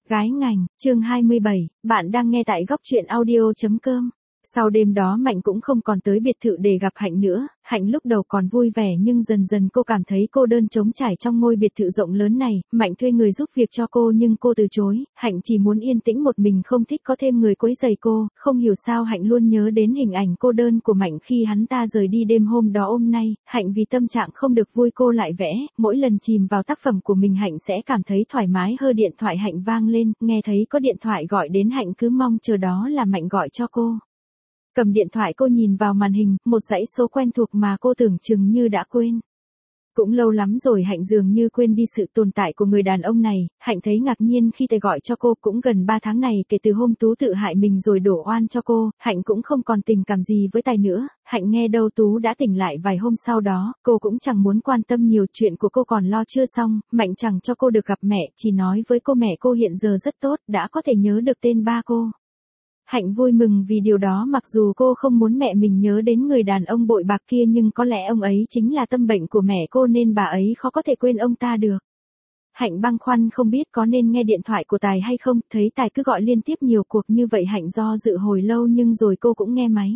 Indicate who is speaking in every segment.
Speaker 1: Gái ngành, chương 27, bạn đang nghe tại góc truyện audio.com. Sau đêm đó Mạnh cũng không còn tới biệt thự để gặp Hạnh nữa, Hạnh lúc đầu còn vui vẻ nhưng dần dần cô cảm thấy cô đơn trống trải trong ngôi biệt thự rộng lớn này. Mạnh thuê người giúp việc cho cô nhưng cô từ chối, Hạnh chỉ muốn yên tĩnh một mình, không thích có thêm người quấy rầy cô. Không hiểu sao Hạnh luôn nhớ đến hình ảnh cô đơn của Mạnh khi hắn ta rời đi đêm hôm đó. Hôm nay, Hạnh vì tâm trạng không được vui cô lại vẽ, mỗi lần chìm vào tác phẩm của mình Hạnh sẽ cảm thấy thoải mái hơn. Điện thoại Hạnh vang lên, nghe thấy có điện thoại gọi đến Hạnh cứ mong chờ đó là Mạnh gọi cho cô. Cầm điện thoại cô nhìn vào màn hình, một dãy số quen thuộc mà cô tưởng chừng như đã quên. Cũng lâu lắm rồi Hạnh dường như quên đi sự tồn tại của người đàn ông này. Hạnh thấy ngạc nhiên khi Tài gọi cho cô. Cũng gần 3 tháng này kể từ hôm Tú tự hại mình rồi đổ oan cho cô, Hạnh cũng không còn tình cảm gì với Tài nữa. Hạnh nghe đâu Tú đã tỉnh lại vài hôm sau đó, cô cũng chẳng muốn quan tâm nhiều, chuyện của cô còn lo chưa xong. Mạnh chẳng cho cô được gặp mẹ, chỉ nói với cô mẹ cô hiện giờ rất tốt, đã có thể nhớ được tên ba cô. Hạnh vui mừng vì điều đó, mặc dù cô không muốn mẹ mình nhớ đến người đàn ông bội bạc kia, nhưng có lẽ ông ấy chính là tâm bệnh của mẹ cô nên bà ấy khó có thể quên ông ta được. Hạnh băn khoăn không biết có nên nghe điện thoại của Tài hay không, thấy Tài cứ gọi liên tiếp nhiều cuộc như vậy Hạnh do dự hồi lâu nhưng rồi cô cũng nghe máy.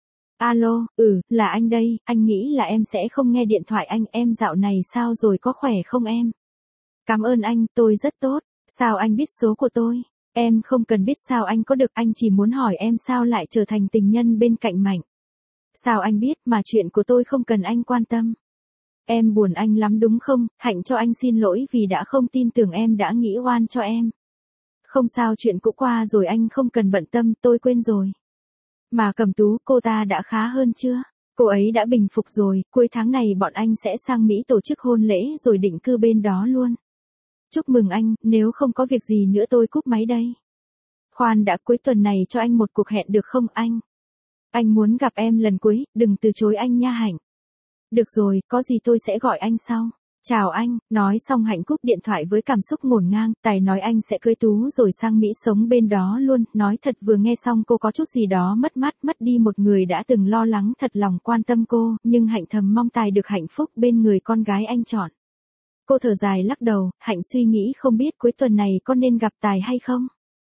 Speaker 1: Alo, là anh đây, anh nghĩ là em sẽ không nghe điện thoại anh, em dạo này sao rồi, có khỏe không em? Cảm ơn anh, tôi rất tốt, sao anh biết số của tôi? Em không cần biết sao anh có được, anh chỉ muốn hỏi em sao lại trở thành tình nhân bên cạnh Mạnh. Sao anh biết mà chuyện của tôi không cần anh quan tâm. Em buồn anh lắm đúng không? Hạnh cho anh xin lỗi vì đã không tin tưởng em, đã nghĩ oan cho em. Không sao, chuyện cũ qua rồi, anh không cần bận tâm, tôi quên rồi. Mà Cẩm Tú, cô ta đã khá hơn chưa? Cô ấy đã bình phục rồi, cuối tháng này bọn anh sẽ sang Mỹ tổ chức hôn lễ rồi định cư bên đó luôn. Chúc mừng anh, nếu không có việc gì nữa tôi cúp máy đây. Khoan đã, cuối tuần này cho anh một cuộc hẹn được không anh? Anh muốn gặp em lần cuối, đừng từ chối anh nha Hạnh. Được rồi, có gì tôi sẽ gọi anh sau. Chào anh, nói xong Hạnh cúp điện thoại với cảm xúc ngổn ngang. Tài nói anh sẽ cưới Tú rồi sang Mỹ sống bên đó luôn. Nói thật, vừa nghe xong cô có chút gì đó mất mát, mất đi một người đã từng lo lắng thật lòng quan tâm cô, nhưng Hạnh thầm mong Tài được hạnh phúc bên người con gái anh chọn. Cô thở dài lắc đầu, Hạnh suy nghĩ không biết cuối tuần này có nên gặp Tài hay không.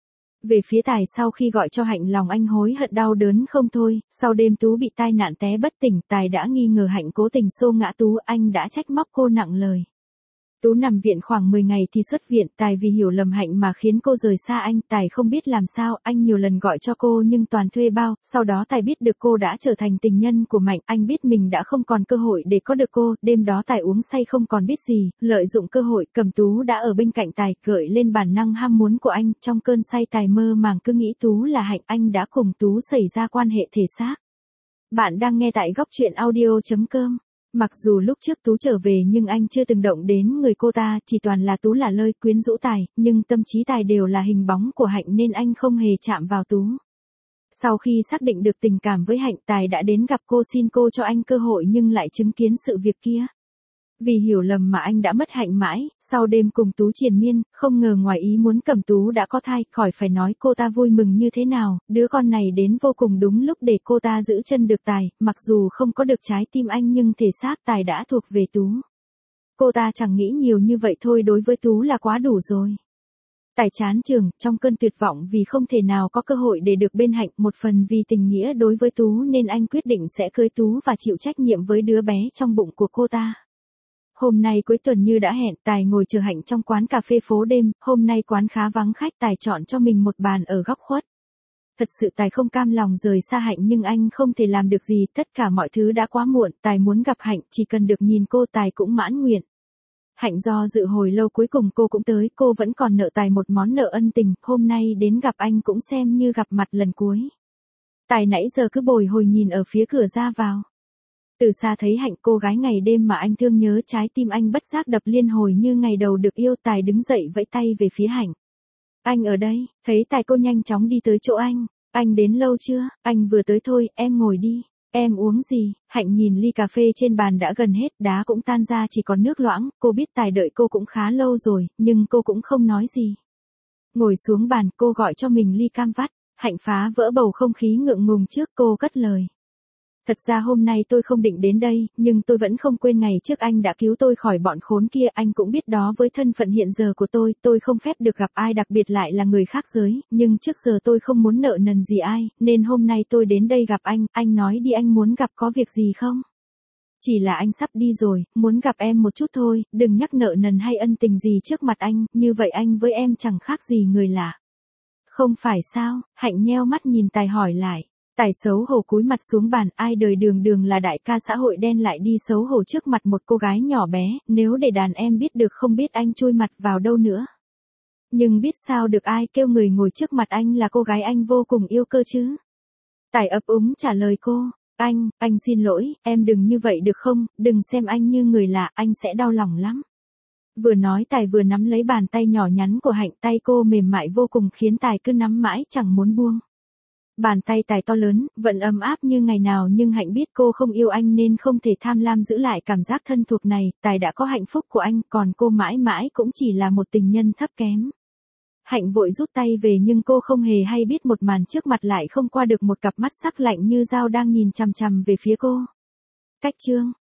Speaker 1: Về phía Tài, sau khi gọi cho Hạnh lòng anh hối hận đau đớn không thôi. Sau đêm Tú bị tai nạn té bất tỉnh, Tài đã nghi ngờ Hạnh cố tình xô ngã Tú, anh đã trách móc cô nặng lời. Tú nằm viện khoảng 10 ngày thì xuất viện, Tài vì hiểu lầm Hạnh mà khiến cô rời xa anh. Tài không biết làm sao, anh nhiều lần gọi cho cô nhưng toàn thuê bao. Sau đó Tài biết được cô đã trở thành tình nhân của Mạnh, anh biết mình đã không còn cơ hội để có được cô. Đêm đó Tài uống say không còn biết gì, lợi dụng cơ hội, Cẩm Tú đã ở bên cạnh Tài, gợi lên bản năng ham muốn của anh. Trong cơn say Tài mơ màng cứ nghĩ Tú là Hạnh, anh đã cùng Tú xảy ra quan hệ thể xác. Bạn đang nghe tại góc truyện audio.com. Mặc dù lúc trước Tú trở về nhưng anh chưa từng động đến người cô ta, chỉ toàn là Tú là lơi quyến rũ Tài, nhưng tâm trí Tài đều là hình bóng của Hạnh nên anh không hề chạm vào Tú. Sau khi xác định được tình cảm với Hạnh, Tài đã đến gặp cô xin cô cho anh cơ hội nhưng lại chứng kiến sự việc kia. Vì hiểu lầm mà anh đã mất Hạnh mãi. Sau đêm cùng Tú triền miên, không ngờ ngoài ý muốn Cẩm Tú đã có thai, khỏi phải nói cô ta vui mừng như thế nào, đứa con này đến vô cùng đúng lúc để cô ta giữ chân được Tài, mặc dù không có được trái tim anh nhưng thể xác Tài đã thuộc về Tú. Cô ta chẳng nghĩ nhiều như vậy thôi, đối với Tú là quá đủ rồi. Tài chán trường, trong cơn tuyệt vọng vì không thể nào có cơ hội để được bên Hạnh, một phần vì tình nghĩa đối với Tú nên anh quyết định sẽ cưới Tú và chịu trách nhiệm với đứa bé trong bụng của cô ta. Hôm nay cuối tuần như đã hẹn, Tài ngồi chờ Hạnh trong quán cà phê phố đêm, hôm nay quán khá vắng khách, Tài chọn cho mình một bàn ở góc khuất. Thật sự Tài không cam lòng rời xa Hạnh nhưng anh không thể làm được gì, tất cả mọi thứ đã quá muộn, Tài muốn gặp Hạnh, chỉ cần được nhìn cô Tài cũng mãn nguyện. Hạnh do dự hồi lâu cuối cùng cô cũng tới, cô vẫn còn nợ Tài một món nợ ân tình, hôm nay đến gặp anh cũng xem như gặp mặt lần cuối. Tài nãy giờ cứ bồi hồi nhìn ở phía cửa ra vào. Từ xa thấy Hạnh, cô gái ngày đêm mà anh thương nhớ, trái tim anh bất giác đập liên hồi như ngày đầu được yêu. Tài đứng dậy vẫy tay về phía Hạnh. Anh ở đây, thấy Tài cô nhanh chóng đi tới chỗ anh. Anh đến lâu chưa? Anh vừa tới thôi, em ngồi đi. Em uống gì? Hạnh nhìn ly cà phê trên bàn đã gần hết, đá cũng tan ra chỉ còn nước loãng. Cô biết Tài đợi cô cũng khá lâu rồi, nhưng cô cũng không nói gì. Ngồi xuống bàn, cô gọi cho mình ly cam vắt. Hạnh phá vỡ bầu không khí ngượng ngùng trước, cô cất lời. Thật ra hôm nay tôi không định đến đây, nhưng tôi vẫn không quên ngày trước anh đã cứu tôi khỏi bọn khốn kia, anh cũng biết đó với thân phận hiện giờ của tôi không phép được gặp ai đặc biệt lại là người khác giới, nhưng trước giờ tôi không muốn nợ nần gì ai, nên hôm nay tôi đến đây gặp anh nói đi anh muốn gặp có việc gì không? Chỉ là anh sắp đi rồi, muốn gặp em một chút thôi, đừng nhắc nợ nần hay ân tình gì trước mặt anh, như vậy anh với em chẳng khác gì người lạ. Không phải sao, Hạnh nheo mắt nhìn Tài hỏi lại. Tài xấu hổ cúi mặt xuống bàn, ai đời đường đường là đại ca xã hội đen lại đi xấu hổ trước mặt một cô gái nhỏ bé, nếu để đàn em biết được không biết anh chui mặt vào đâu nữa. Nhưng biết sao được ai kêu người ngồi trước mặt anh là cô gái anh vô cùng yêu cơ chứ. Tài ấp úng trả lời cô, anh xin lỗi, em đừng như vậy được không, đừng xem anh như người lạ, anh sẽ đau lòng lắm. Vừa nói Tài vừa nắm lấy bàn tay nhỏ nhắn của Hạnh, tay cô mềm mại vô cùng khiến Tài cứ nắm mãi chẳng muốn buông. Bàn tay Tài to lớn, vẫn ấm áp như ngày nào nhưng Hạnh biết cô không yêu anh nên không thể tham lam giữ lại cảm giác thân thuộc này, Tài đã có hạnh phúc của anh, còn cô mãi mãi cũng chỉ là một tình nhân thấp kém. Hạnh vội rút tay về nhưng cô không hề hay biết một màn trước mặt lại không qua được một cặp mắt sắc lạnh như dao đang nhìn chằm chằm về phía cô. Cách chương